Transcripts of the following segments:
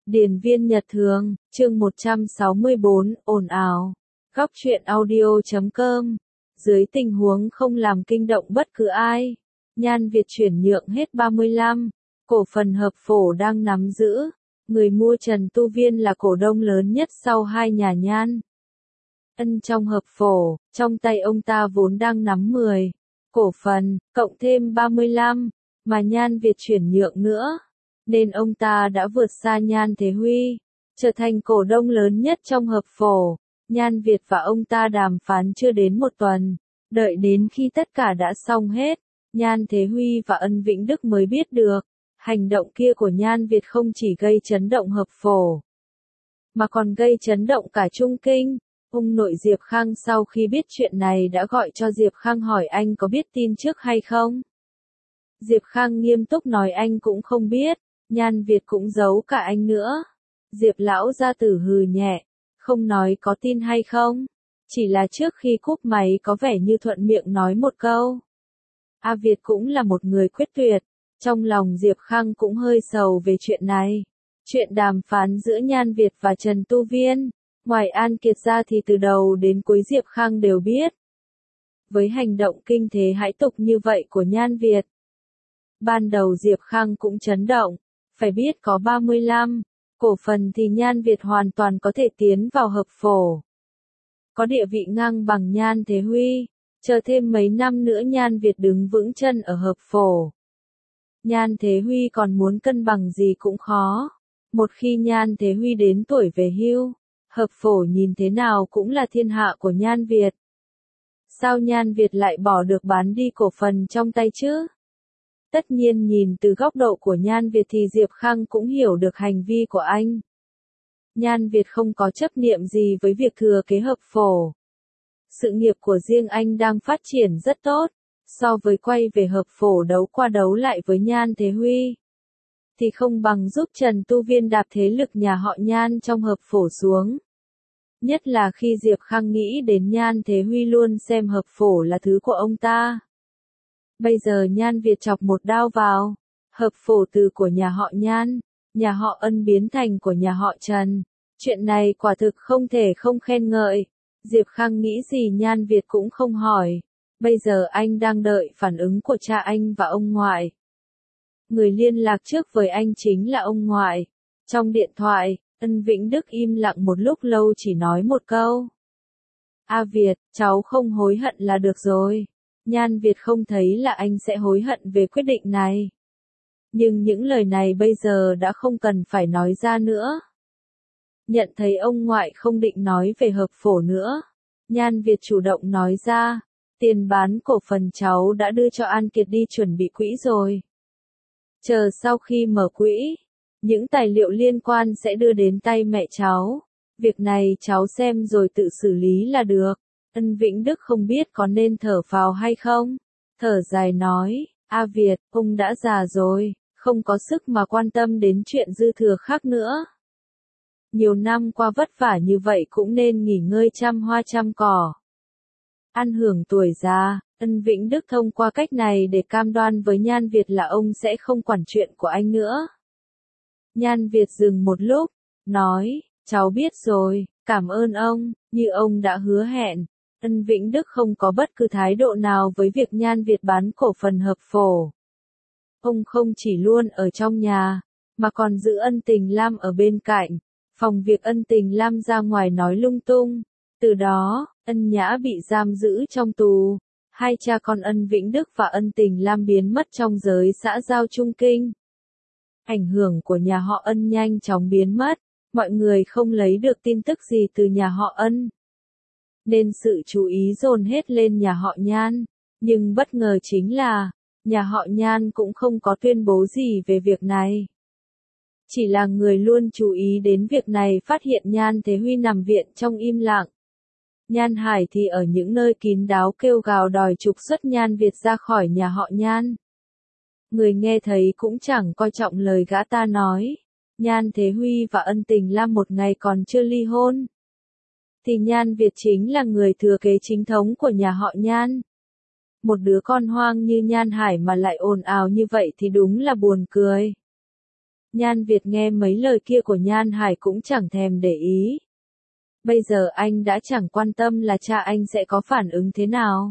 Điền viên Nhật Thường, chương 164, ồn ào. Góc truyện audio.com. Dưới tình huống không làm kinh động bất cứ ai, Nhan Việt chuyển nhượng hết 35 cổ phần hợp phổ đang nắm giữ. Người mua Trần Tu Viên là cổ đông lớn nhất sau hai nhà Nhan Ân trong hợp phổ, trong tay ông ta vốn đang nắm 10 cổ phần, cộng thêm 35 mà Nhan Việt chuyển nhượng nữa, nên ông ta đã vượt xa Nhan Thế Huy, trở thành cổ đông lớn nhất trong hợp phổ. Nhan Việt và ông ta đàm phán chưa đến một tuần, đợi đến khi tất cả đã xong hết, Nhan Thế Huy và Ân Vĩnh Đức mới biết được, hành động kia của Nhan Việt không chỉ gây chấn động hợp phổ, mà còn gây chấn động cả Trung Kinh. Ông nội Diệp Khang sau khi biết chuyện này đã gọi cho Diệp Khang hỏi anh có biết tin trước hay không. Diệp Khang nghiêm túc nói anh cũng không biết, Nhan Việt cũng giấu cả anh nữa. Diệp lão gia tử hừ nhẹ, không nói có tin hay không, chỉ là trước khi cúp máy có vẻ như thuận miệng nói một câu. A Việt cũng là một người quyết tuyệt, trong lòng Diệp Khang cũng hơi sầu về chuyện này. Chuyện đàm phán giữa Nhan Việt và Trần Tu Viên, ngoài An Kiệt ra thì từ đầu đến cuối Diệp Khang đều biết. Với hành động kinh thế hãi tục như vậy của Nhan Việt, ban đầu Diệp Khang cũng chấn động, phải biết có 35 cổ phần thì Nhan Việt hoàn toàn có thể tiến vào hợp phổ, có địa vị ngang bằng Nhan Thế Huy, chờ thêm mấy năm nữa Nhan Việt đứng vững chân ở hợp phổ. Nhan Thế Huy còn muốn cân bằng gì cũng khó, một khi Nhan Thế Huy đến tuổi về hưu, hợp phổ nhìn thế nào cũng là thiên hạ của Nhan Việt. Sao Nhan Việt lại bỏ được bán đi cổ phần trong tay chứ? Tất nhiên nhìn từ góc độ của Nhan Việt thì Diệp Khang cũng hiểu được hành vi của anh. Nhan Việt không có chấp niệm gì với việc thừa kế hợp phổ. Sự nghiệp của riêng anh đang phát triển rất tốt, so với quay về hợp phổ đấu qua đấu lại với Nhan Thế Huy, thì không bằng giúp Trần Tu Viên đạp thế lực nhà họ Nhan trong hợp phổ xuống. Nhất là khi Diệp Khang nghĩ đến Nhan Thế Huy luôn xem hợp phổ là thứ của ông ta. Bây giờ Nhan Việt chọc một đao vào, hợp phổ từ của nhà họ Nhan, nhà họ Ân biến thành của nhà họ Trần. Chuyện này quả thực không thể không khen ngợi. Diệp Khang nghĩ gì Nhan Việt cũng không hỏi. Bây giờ anh đang đợi phản ứng của cha anh và ông ngoại. Người liên lạc trước với anh chính là ông ngoại. Trong điện thoại, Ân Vĩnh Đức im lặng một lúc lâu chỉ nói một câu. A Việt, cháu không hối hận là được rồi. Nhan Việt không thấy là anh sẽ hối hận về quyết định này. Nhưng những lời này bây giờ đã không cần phải nói ra nữa. Nhận thấy ông ngoại không định nói về hợp phổ nữa, Nhan Việt chủ động nói ra, tiền bán cổ phần cháu đã đưa cho An Kiệt đi chuẩn bị quỹ rồi. Chờ sau khi mở quỹ, những tài liệu liên quan sẽ đưa đến tay mẹ cháu. Việc này cháu xem rồi tự xử lý là được. Ân Vĩnh Đức không biết có nên thở phào hay không. Thở dài nói, A Việt, ông đã già rồi, không có sức mà quan tâm đến chuyện dư thừa khác nữa. Nhiều năm qua vất vả như vậy cũng nên nghỉ ngơi chăm hoa chăm cỏ. Ăn hưởng tuổi già, Ân Vĩnh Đức thông qua cách này để cam đoan với Nhan Việt là ông sẽ không quản chuyện của anh nữa. Nhan Việt dừng một lúc, nói, cháu biết rồi, cảm ơn ông, như ông đã hứa hẹn. Ân Vĩnh Đức không có bất cứ thái độ nào với việc Nhan Việt bán cổ phần hợp phổ. Ông không chỉ luôn ở trong nhà, mà còn giữ Ân Tình Lam ở bên cạnh, phòng việc Ân Tình Lam ra ngoài nói lung tung. Từ đó, Ân Nhã bị giam giữ trong tù. Hai cha con Ân Vĩnh Đức và Ân Tình Lam biến mất trong giới xã giao Trung Kinh. Ảnh hưởng của nhà họ Ân nhanh chóng biến mất, mọi người không lấy được tin tức gì từ nhà họ Ân, nên sự chú ý dồn hết lên nhà họ Nhan. Nhưng bất ngờ chính là, nhà họ Nhan cũng không có tuyên bố gì về việc này. Chỉ là người luôn chú ý đến việc này phát hiện Nhan Thế Huy nằm viện trong im lặng. Nhan Hải thì ở những nơi kín đáo kêu gào đòi trục xuất Nhan Việt ra khỏi nhà họ Nhan. Người nghe thấy cũng chẳng coi trọng lời gã ta nói. Nhan Thế Huy và Ân Tình Lam một ngày còn chưa ly hôn, thì Nhan Việt chính là người thừa kế chính thống của nhà họ Nhan. Một đứa con hoang như Nhan Hải mà lại ồn ào như vậy thì đúng là buồn cười. Nhan Việt nghe mấy lời kia của Nhan Hải cũng chẳng thèm để ý. Bây giờ anh đã chẳng quan tâm là cha anh sẽ có phản ứng thế nào.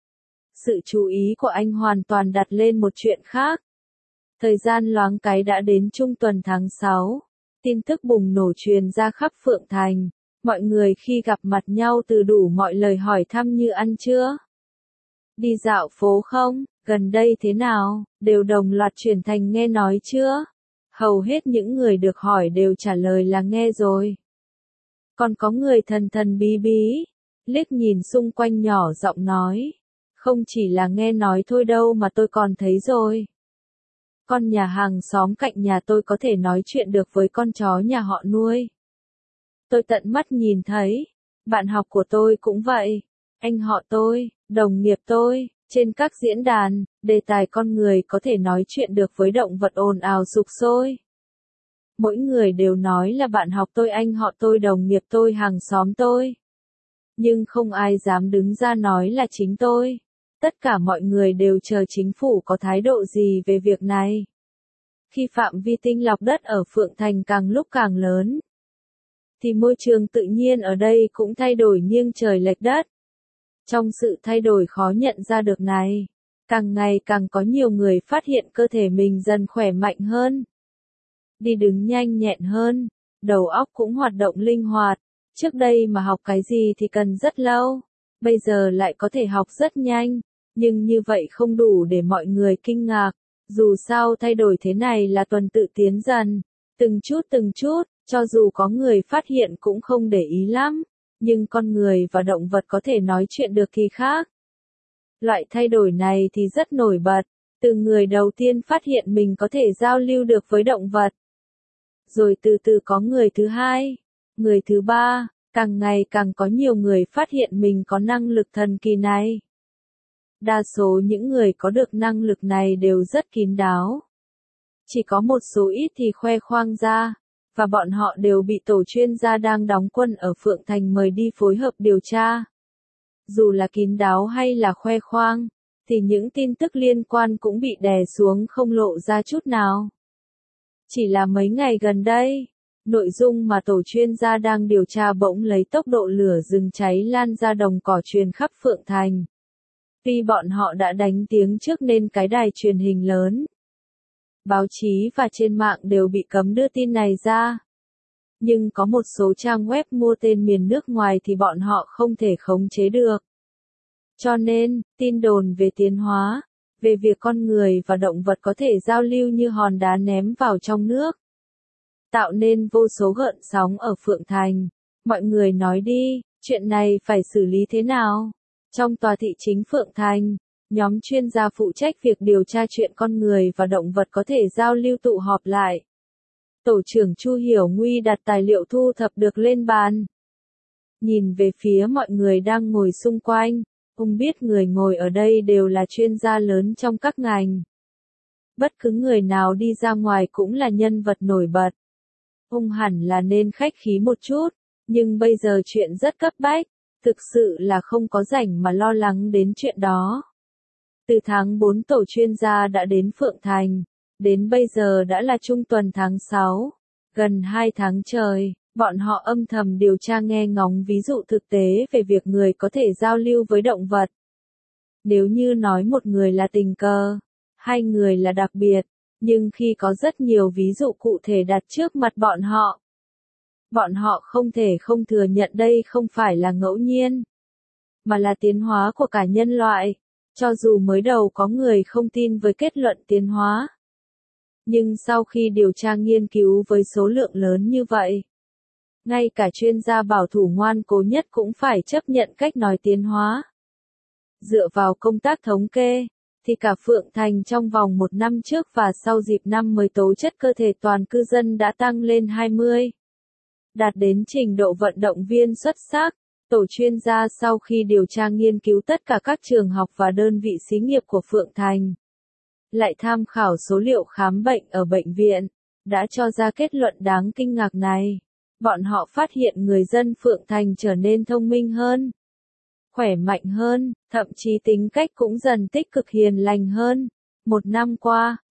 Sự chú ý của anh hoàn toàn đặt lên một chuyện khác. Thời gian loáng cái đã đến trung tuần tháng 6. Tin tức bùng nổ truyền ra khắp Phượng Thành. Mọi người khi gặp mặt nhau từ đủ mọi lời hỏi thăm như ăn trưa. Đi dạo phố không? Gần đây thế nào? Đều đồng loạt chuyển thành nghe nói chưa? Hầu hết những người được hỏi đều trả lời là nghe rồi. Còn có người thần thần bí bí, liếc nhìn xung quanh nhỏ giọng nói. Không chỉ là nghe nói thôi đâu mà tôi còn thấy rồi. Con nhà hàng xóm cạnh nhà tôi có thể nói chuyện được với con chó nhà họ nuôi. Tôi tận mắt nhìn thấy. Bạn học của tôi cũng vậy. Anh họ tôi, đồng nghiệp tôi, trên các diễn đàn, đề tài con người có thể nói chuyện được với động vật ồn ào sục sôi. Mỗi người đều nói là bạn học tôi, anh họ tôi, đồng nghiệp tôi, hàng xóm tôi. Nhưng không ai dám đứng ra nói là chính tôi. Tất cả mọi người đều chờ chính phủ có thái độ gì về việc này. Khi phạm vi tinh lọc đất ở Phượng Thành càng lúc càng lớn, thì môi trường tự nhiên ở đây cũng thay đổi nghiêng trời lệch đất. Trong sự thay đổi khó nhận ra được này, càng ngày càng có nhiều người phát hiện cơ thể mình dần khỏe mạnh hơn. Đi đứng nhanh nhẹn hơn, đầu óc cũng hoạt động linh hoạt. Trước đây mà học cái gì thì cần rất lâu, bây giờ lại có thể học rất nhanh. Nhưng như vậy không đủ để mọi người kinh ngạc. Dù sao thay đổi thế này là tuần tự tiến dần, từng chút, cho dù có người phát hiện cũng không để ý lắm. Nhưng con người và động vật có thể nói chuyện được thì khác. Loại thay đổi này thì rất nổi bật. Từ người đầu tiên phát hiện mình có thể giao lưu được với động vật. Rồi từ từ có người thứ hai, người thứ ba, càng ngày càng có nhiều người phát hiện mình có năng lực thần kỳ này. Đa số những người có được năng lực này đều rất kín đáo. Chỉ có một số ít thì khoe khoang ra, và bọn họ đều bị tổ chuyên gia đang đóng quân ở Phượng Thành mời đi phối hợp điều tra. Dù là kín đáo hay là khoe khoang, thì những tin tức liên quan cũng bị đè xuống không lộ ra chút nào. Chỉ là mấy ngày gần đây, nội dung mà tổ chuyên gia đang điều tra bỗng lấy tốc độ lửa rừng cháy lan ra đồng cỏ truyền khắp Phượng Thành. Tuy bọn họ đã đánh tiếng trước nên cái đài truyền hình lớn, báo chí và trên mạng đều bị cấm đưa tin này ra. Nhưng có một số trang web mua tên miền nước ngoài thì bọn họ không thể khống chế được. Cho nên, tin đồn về tiến hóa, về việc con người và động vật có thể giao lưu như hòn đá ném vào trong nước, tạo nên vô số gợn sóng ở Phượng Thành. Mọi người nói đi, chuyện này phải xử lý thế nào? Trong tòa thị chính Phượng Thành, nhóm chuyên gia phụ trách việc điều tra chuyện con người và động vật có thể giao lưu tụ họp lại. Tổ trưởng Chu Hiểu Nguy đặt tài liệu thu thập được lên bàn. Nhìn về phía mọi người đang ngồi xung quanh, ông biết người ngồi ở đây đều là chuyên gia lớn trong các ngành. Bất cứ người nào đi ra ngoài cũng là nhân vật nổi bật. Ông hẳn là nên khách khí một chút, nhưng bây giờ chuyện rất cấp bách. Thực sự là không có rảnh mà lo lắng đến chuyện đó. Từ tháng 4 tổ chuyên gia đã đến Phượng Thành, đến bây giờ đã là trung tuần tháng 6, gần 2 tháng trời, bọn họ âm thầm điều tra nghe ngóng ví dụ thực tế về việc người có thể giao lưu với động vật. Nếu như nói một người là tình cờ, hai người là đặc biệt, nhưng khi có rất nhiều ví dụ cụ thể đặt trước mặt bọn họ không thể không thừa nhận đây không phải là ngẫu nhiên, mà là tiến hóa của cả nhân loại. Cho dù mới đầu có người không tin với kết luận tiến hóa, nhưng sau khi điều tra nghiên cứu với số lượng lớn như vậy, ngay cả chuyên gia bảo thủ ngoan cố nhất cũng phải chấp nhận cách nói tiến hóa. Dựa vào công tác thống kê, thì cả Phượng Thành trong vòng một năm trước và sau dịp năm mới tố chất cơ thể toàn cư dân đã tăng lên 20. Đạt đến trình độ vận động viên xuất sắc. Tổ chuyên gia sau khi điều tra nghiên cứu tất cả các trường học và đơn vị xí nghiệp của Phượng Thành, lại tham khảo số liệu khám bệnh ở bệnh viện, đã cho ra kết luận đáng kinh ngạc này. Bọn họ phát hiện người dân Phượng Thành trở nên thông minh hơn, khỏe mạnh hơn, thậm chí tính cách cũng dần tích cực hiền lành hơn. Một năm qua,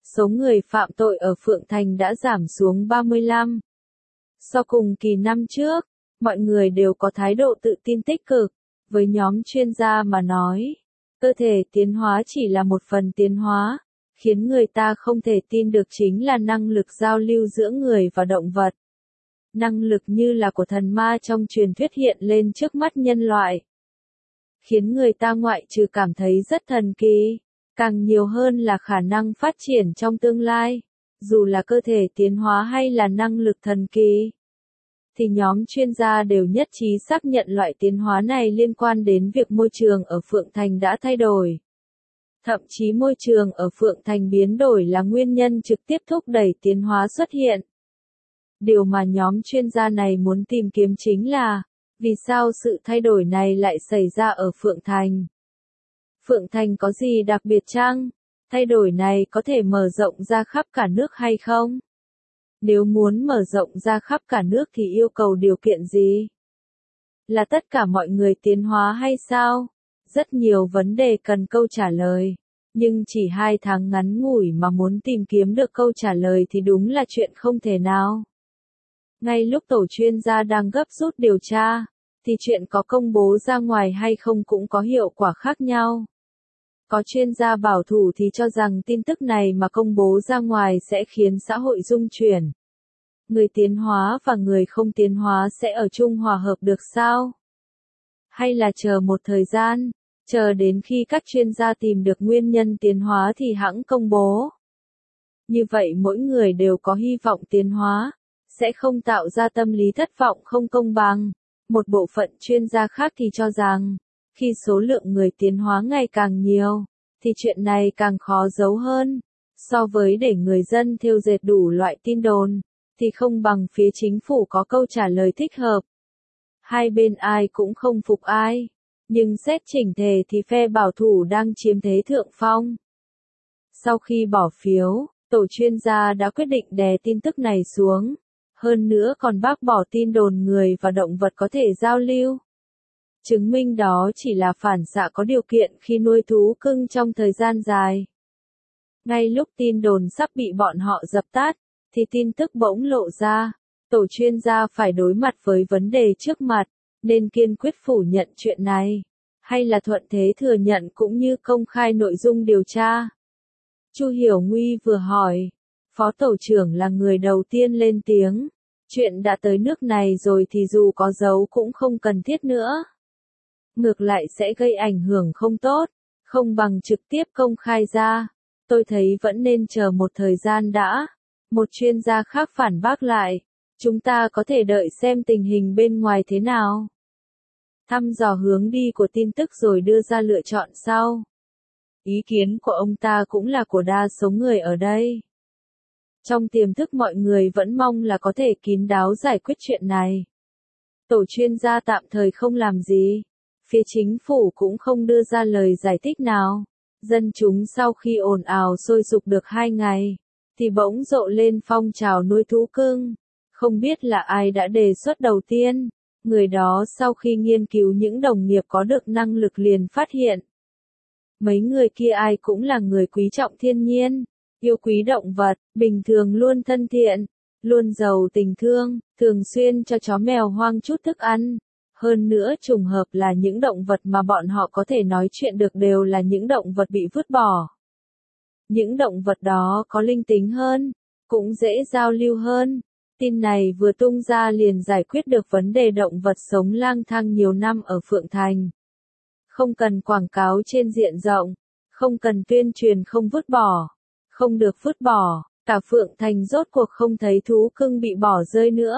số người phạm tội ở Phượng Thành đã giảm xuống 35. So cùng kỳ năm trước, mọi người đều có thái độ tự tin tích cực. Với nhóm chuyên gia mà nói, cơ thể tiến hóa chỉ là một phần tiến hóa, khiến người ta không thể tin được chính là năng lực giao lưu giữa người và động vật. Năng lực như là của thần ma trong truyền thuyết hiện lên trước mắt nhân loại, khiến người ta ngoại trừ cảm thấy rất thần kỳ, càng nhiều hơn là khả năng phát triển trong tương lai, dù là cơ thể tiến hóa hay là năng lực thần kỳ. Thì nhóm chuyên gia đều nhất trí xác nhận loại tiến hóa này liên quan đến việc môi trường ở Phượng Thành đã thay đổi. Thậm chí môi trường ở Phượng Thành biến đổi là nguyên nhân trực tiếp thúc đẩy tiến hóa xuất hiện. Điều mà nhóm chuyên gia này muốn tìm kiếm chính là, vì sao sự thay đổi này lại xảy ra ở Phượng Thành? Phượng Thành có gì đặc biệt chăng? Thay đổi này có thể mở rộng ra khắp cả nước hay không? Nếu muốn mở rộng ra khắp cả nước thì yêu cầu điều kiện gì? Là tất cả mọi người tiến hóa hay sao? Rất nhiều vấn đề cần câu trả lời. Nhưng chỉ 2 tháng ngắn ngủi mà muốn tìm kiếm được câu trả lời thì đúng là chuyện không thể nào. Ngay lúc tổ chuyên gia đang gấp rút điều tra, thì chuyện có công bố ra ngoài hay không cũng có hiệu quả khác nhau. Có chuyên gia bảo thủ thì cho rằng tin tức này mà công bố ra ngoài sẽ khiến xã hội rung chuyển. Người tiến hóa và người không tiến hóa sẽ ở chung hòa hợp được sao? Hay là chờ một thời gian, chờ đến khi các chuyên gia tìm được nguyên nhân tiến hóa thì hẵng công bố? Như vậy mỗi người đều có hy vọng tiến hóa, sẽ không tạo ra tâm lý thất vọng không công bằng. Một bộ phận chuyên gia khác thì cho rằng, khi số lượng người tiến hóa ngày càng nhiều, thì chuyện này càng khó giấu hơn. So với để người dân thêu dệt đủ loại tin đồn, thì không bằng phía chính phủ có câu trả lời thích hợp. Hai bên ai cũng không phục ai, nhưng xét chỉnh thể thì phe bảo thủ đang chiếm thế thượng phong. Sau khi bỏ phiếu, tổ chuyên gia đã quyết định đè tin tức này xuống. Hơn nữa còn bác bỏ tin đồn người và động vật có thể giao lưu. Chứng minh đó chỉ là phản xạ có điều kiện khi nuôi thú cưng trong thời gian dài. Ngay lúc tin đồn sắp bị bọn họ dập tắt, thì tin tức bỗng lộ ra. Tổ chuyên gia phải đối mặt với vấn đề trước mặt, nên kiên quyết phủ nhận chuyện này, hay là thuận thế thừa nhận cũng như công khai nội dung điều tra. Chu Hiểu Nguy vừa hỏi. Phó tổ trưởng là người đầu tiên lên tiếng. Chuyện đã tới nước này rồi thì dù có giấu cũng không cần thiết nữa. Ngược lại sẽ gây ảnh hưởng không tốt, không bằng trực tiếp công khai ra. Tôi thấy vẫn nên chờ một thời gian đã. Một chuyên gia khác phản bác lại. Chúng ta có thể đợi xem tình hình bên ngoài thế nào. Thăm dò hướng đi của tin tức rồi đưa ra lựa chọn sau. Ý kiến của ông ta cũng là của đa số người ở đây. Trong tiềm thức mọi người vẫn mong là có thể kín đáo giải quyết chuyện này. Tổ chuyên gia tạm thời không làm gì. Phía chính phủ cũng không đưa ra lời giải thích nào. Dân chúng sau khi ồn ào sôi sục được 2 ngày, thì bỗng rộ lên phong trào nuôi thú cưng. Không biết là ai đã đề xuất đầu tiên. Người đó sau khi nghiên cứu những đồng nghiệp có được năng lực liền phát hiện. Mấy người kia ai cũng là người quý trọng thiên nhiên. Yêu quý động vật, bình thường luôn thân thiện, luôn giàu tình thương, thường xuyên cho chó mèo hoang chút thức ăn. Hơn nữa trùng hợp là những động vật mà bọn họ có thể nói chuyện được đều là những động vật bị vứt bỏ. Những động vật đó có linh tính hơn, cũng dễ giao lưu hơn. Tin này vừa tung ra liền giải quyết được vấn đề động vật sống lang thang nhiều năm ở Phượng Thành. Không cần quảng cáo trên diện rộng, không cần tuyên truyền không vứt bỏ. Không được vứt bỏ, cả Phượng Thành rốt cuộc không thấy thú cưng bị bỏ rơi nữa.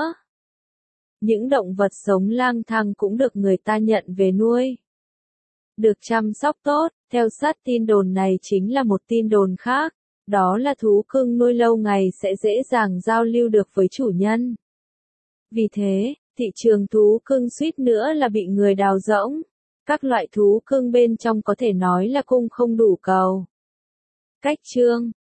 Những động vật sống lang thang cũng được người ta nhận về nuôi. Được chăm sóc tốt, theo sát tin đồn này chính là một tin đồn khác, đó là thú cưng nuôi lâu ngày sẽ dễ dàng giao lưu được với chủ nhân. Vì thế, thị trường thú cưng suýt nữa là bị người đào rỗng. Các loại thú cưng bên trong có thể nói là cung không đủ cầu. Cách chương